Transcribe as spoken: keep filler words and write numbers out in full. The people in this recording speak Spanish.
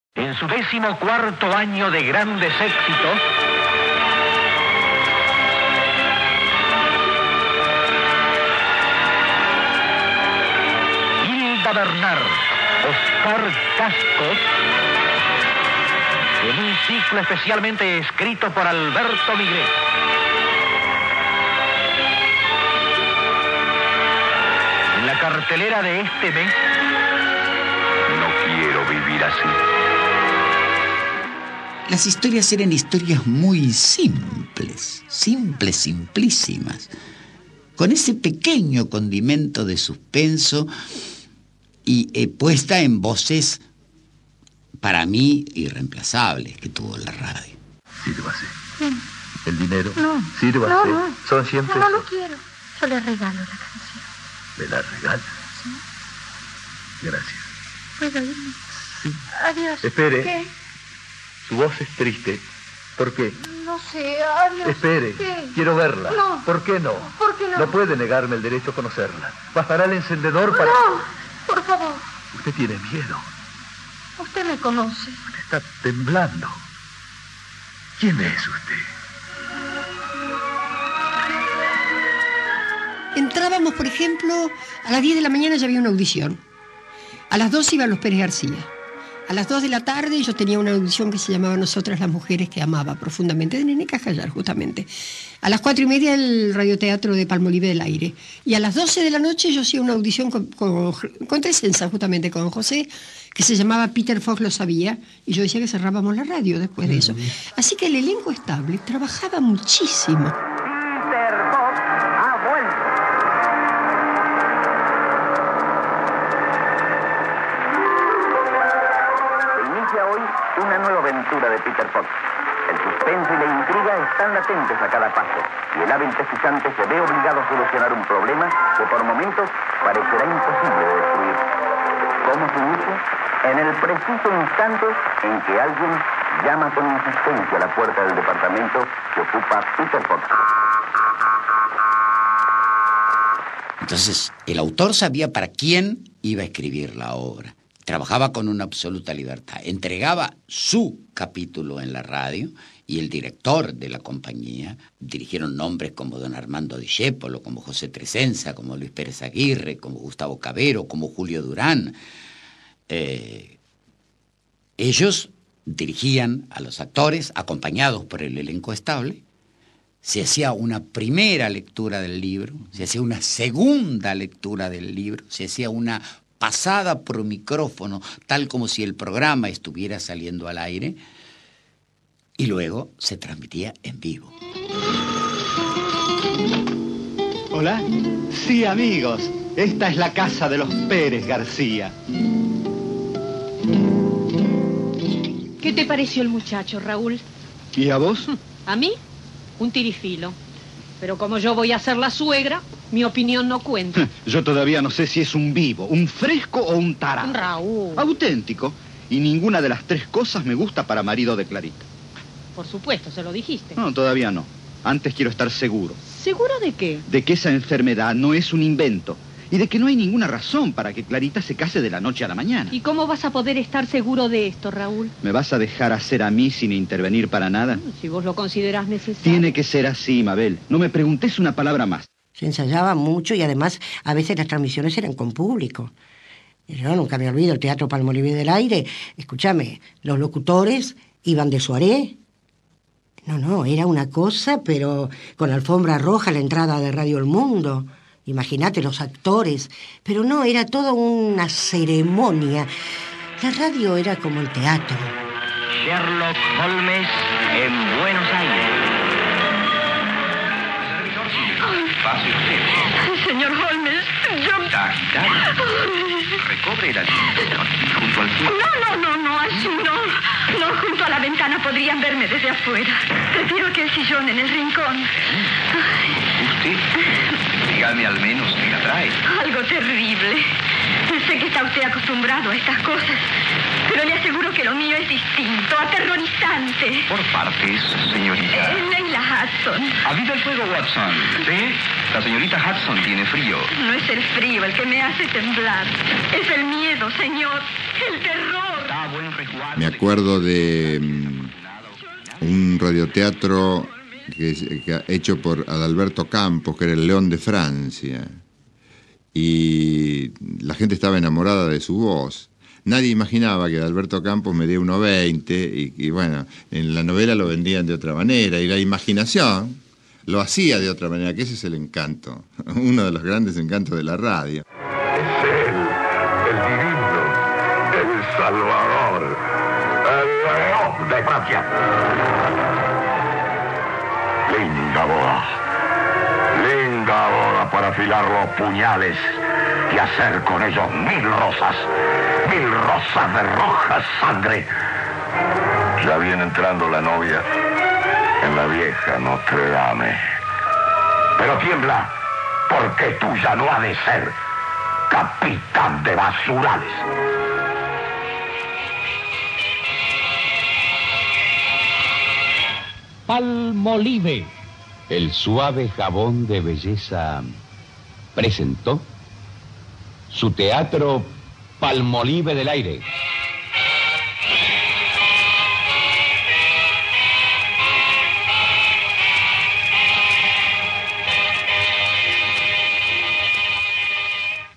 En su décimo cuarto año de grandes éxitos, Hilda Bernard, Oscar Cascos, en un ciclo especialmente escrito por Alberto Migré. En la cartelera de este mes, No quiero vivir así. Las historias eran historias muy simples, simples, simplísimas, con ese pequeño condimento de suspenso y eh, puesta en voces, para mí, irreemplazables que tuvo la radio. Sírvase. ¿Qué? ¿El dinero? No. Sírvase. No, no. Son cien pesos. No, no lo quiero. Yo le regalo la canción. ¿Me la regala? Sí. Gracias. ¿Puedo irme? Sí. Adiós. Espere. ¿Qué? Su voz es triste. ¿Por qué? No sé, adiós. Espere. ¿Qué? Quiero verla. No. ¿Por qué no? ¿Por qué no? No puede negarme el derecho a conocerla. Bastará el encendedor para... No, por favor. Usted tiene miedo. Usted me conoce. Usted está temblando. ¿Quién es usted? Entrábamos, por ejemplo, a las diez de la mañana ya había una audición. A las dos iban los Pérez García. A las dos de la tarde yo tenía una audición que se llamaba Nosotras las Mujeres, que amaba profundamente, de Nene Cajayar, justamente. A las cuatro y media el radioteatro de Palmolive del Aire. Y a las doce de la noche yo hacía una audición con, con, con Tresenza, justamente, con José, que se llamaba Peter Fox lo sabía, y yo decía que cerrábamos la radio después de eso. Así que el elenco estable trabajaba muchísimo. Peter Fox ha vuelto. Hoy una nueva aventura de Peter Fox. El suspenso y la intriga están latentes a cada paso, y el hábil pesquisante se ve obligado a solucionar un problema que por momentos parecerá imposible de destruir. ¿Cómo se inicia? En el preciso instante en que alguien llama con insistencia a la puerta del departamento que ocupa Peter Fox. Entonces, el autor sabía para quién iba a escribir la obra. Trabajaba con una absoluta libertad. Entregaba su capítulo en la radio y el director de la compañía, dirigieron nombres como don Armando Discépolo, como José Tresenza, como Luis Pérez Aguirre, como Gustavo Cabero, como Julio Durán. Eh, ellos dirigían a los actores, acompañados por el elenco estable. Se hacía una primera lectura del libro, se hacía una segunda lectura del libro, se hacía una pasada por micrófono, tal como si el programa estuviera saliendo al aire, y luego se transmitía en vivo. Hola. Sí, amigos. Esta es la casa de los Pérez García. ¿Qué te pareció el muchacho, Raúl? ¿Y a vos? ¿A mí? Un tirifilo. Pero como yo voy a ser la suegra, mi opinión no cuenta. Yo todavía no sé si es un vivo, un fresco o un tarado. Raúl. Auténtico. Y ninguna de las tres cosas me gusta para marido de Clarita. Por supuesto, se lo dijiste. No, todavía no. Antes quiero estar seguro. ¿Seguro de qué? De que esa enfermedad no es un invento. Y de que no hay ninguna razón para que Clarita se case de la noche a la mañana. ¿Y cómo vas a poder estar seguro de esto, Raúl? ¿Me vas a dejar hacer a mí sin intervenir para nada? Si vos lo considerás necesario. Tiene que ser así, Mabel. No me preguntes una palabra más. Se ensayaba mucho y además a veces las transmisiones eran con público. Yo nunca me olvido el Teatro Palmolive del Aire. Escúchame, los locutores iban de soirée. No, no, era una cosa, pero con alfombra roja a la entrada de Radio El Mundo. Imagínate los actores. Pero no, era toda una ceremonia. La radio era como el teatro. Sherlock Holmes en Buenos Aires. Pase usted. Señor Holmes, yo... Tac, tac. Recobre el aliento junto al fuego. No, no, no, no, así no. No, junto a la ventana podrían verme desde afuera. Prefiero aquel sillón en el rincón. ¿Usted? Dígame al menos qué la trae. Algo terrible. Sé que está usted acostumbrado a estas cosas, pero le aseguro que lo mío es distinto, aterrorizante. Por partes, señorita. Eh, Leila Hudson. Aviva el fuego, Watson. ¿Sí? La señorita Hudson tiene frío. No es el frío el que me hace temblar. Es el miedo, señor. El terror. Da buen Me acuerdo de um, un radioteatro que, que hecho por Adalberto Campos, que era el León de Francia. Y la gente estaba enamorada de su voz. Nadie imaginaba que Adalberto Campos medía uno veinte y, y bueno, en la novela lo vendían de otra manera y la imaginación lo hacía de otra manera, que ese es el encanto, uno de los grandes encantos de la radio. Es él, el divino, el salvador, el león de Francia. Linda boda, linda boda para afilar los puñales y hacer con ellos mil rosas, mil rosas de roja sangre. Ya viene entrando la novia en la vieja Notre Dame. Pero tiembla, porque tuya no ha de ser, capitán de basurales. Palmolive, el suave jabón de belleza, presentó su teatro Palmolive del Aire.